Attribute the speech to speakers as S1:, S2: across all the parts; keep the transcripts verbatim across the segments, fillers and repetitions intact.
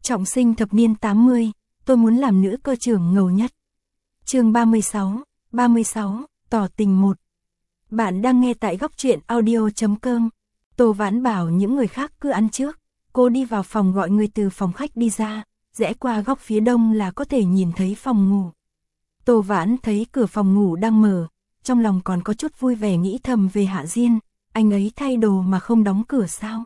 S1: Trọng sinh thập niên tám mươi, tôi muốn làm nữ cơ trưởng ngầu nhất. Chương ba mươi sáu, ba mươi sáu, tỏ tình một. Bạn đang nghe tại góc truyện audio chấm com. Tô Vãn bảo những người khác cứ ăn trước, cô đi vào phòng gọi người từ phòng khách đi ra, rẽ qua góc phía đông là có thể nhìn thấy phòng ngủ. Tô Vãn thấy cửa phòng ngủ đang mở, trong lòng còn có chút vui vẻ nghĩ thầm về Hạ Diên, anh ấy thay đồ mà không đóng cửa sao?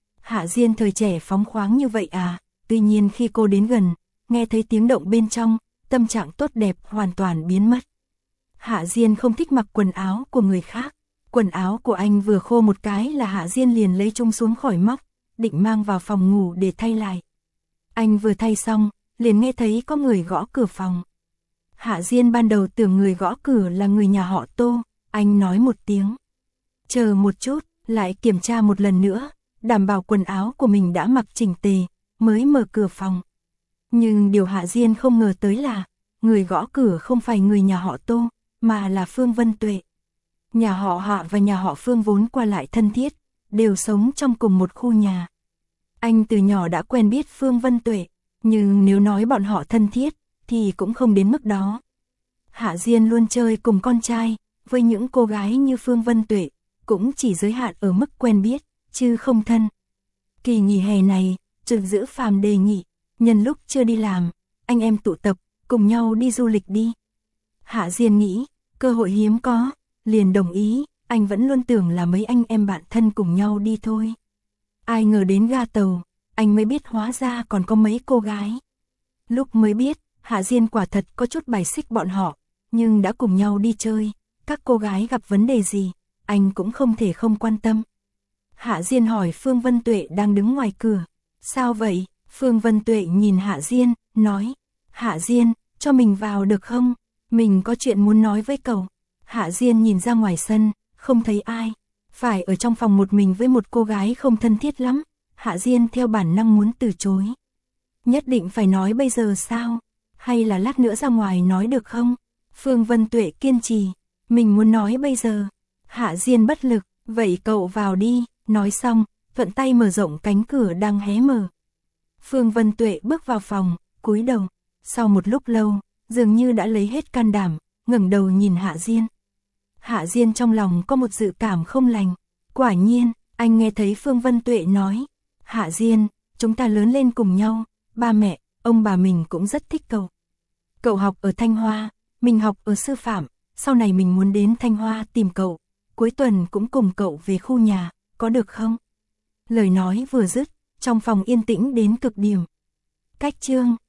S1: Hạ Diên thời trẻ phóng khoáng như vậy à? Tuy nhiên khi cô đến gần, nghe thấy tiếng động bên trong, tâm trạng tốt đẹp hoàn toàn biến mất. Hạ Diên không thích mặc quần áo của người khác. Quần áo của anh vừa khô một cái là Hạ Diên liền lấy chung xuống khỏi móc, định mang vào phòng ngủ để thay lại. Anh vừa thay xong, liền nghe thấy có người gõ cửa phòng. Hạ Diên ban đầu tưởng người gõ cửa là người nhà họ Tô, anh nói một tiếng. Chờ một chút, lại kiểm tra một lần nữa, đảm bảo quần áo của mình đã mặc chỉnh tề, mới mở cửa phòng. Nhưng điều Hạ Diên không ngờ tới là, người gõ cửa không phải người nhà họ Tô, mà là Phương Vân Tuệ. Nhà họ Hạ và nhà họ Phương vốn qua lại thân thiết, đều sống trong cùng một khu nhà. Anh từ nhỏ đã quen biết Phương Vân Tuệ, nhưng nếu nói bọn họ thân thiết, thì cũng không đến mức đó. Hạ Diên luôn chơi cùng con trai, với những cô gái như Phương Vân Tuệ, cũng chỉ giới hạn ở mức quen biết, chứ không thân. Kỳ nghỉ hè này, Trực Dữ Phàm đề nghị, nhân lúc chưa đi làm, anh em tụ tập, cùng nhau đi du lịch đi. Hạ Diên nghĩ, cơ hội hiếm có, liền đồng ý, anh vẫn luôn tưởng là mấy anh em bạn thân cùng nhau đi thôi. Ai ngờ đến ga tàu, anh mới biết hóa ra còn có mấy cô gái. Lúc mới biết, Hạ Diên quả thật có chút bài xích bọn họ, nhưng đã cùng nhau đi chơi, các cô gái gặp vấn đề gì, anh cũng không thể không quan tâm. Hạ Diên hỏi Phương Vân Tuệ đang đứng ngoài cửa, sao vậy? Phương Vân Tuệ nhìn Hạ Diên, nói, Hạ Diên, cho mình vào được không? Mình có chuyện muốn nói với cậu. Hạ Diên nhìn ra ngoài sân, không thấy ai, phải ở trong phòng một mình với một cô gái không thân thiết lắm. Hạ Diên theo bản năng muốn từ chối. Nhất định phải nói bây giờ sao? Hay là lát nữa ra ngoài nói được không? Phương Vân Tuệ kiên trì, mình muốn nói bây giờ. Hạ Diên bất lực, vậy cậu vào đi, nói xong, thuận tay mở rộng cánh cửa đang hé mở. Phương Vân Tuệ bước vào phòng, cúi đầu, sau một lúc lâu, dường như đã lấy hết can đảm, ngẩng đầu nhìn Hạ Diên. Hạ Diên trong lòng có một dự cảm không lành, quả nhiên, anh nghe thấy Phương Vân Tuệ nói, Hạ Diên, chúng ta lớn lên cùng nhau, ba mẹ, ông bà mình cũng rất thích cậu. Cậu học ở Thanh Hoa, mình học ở sư phạm, sau này mình muốn đến Thanh Hoa tìm cậu, cuối tuần cũng cùng cậu về khu nhà, có được không? Lời nói vừa dứt, trong phòng yên tĩnh đến cực điểm. Cách chương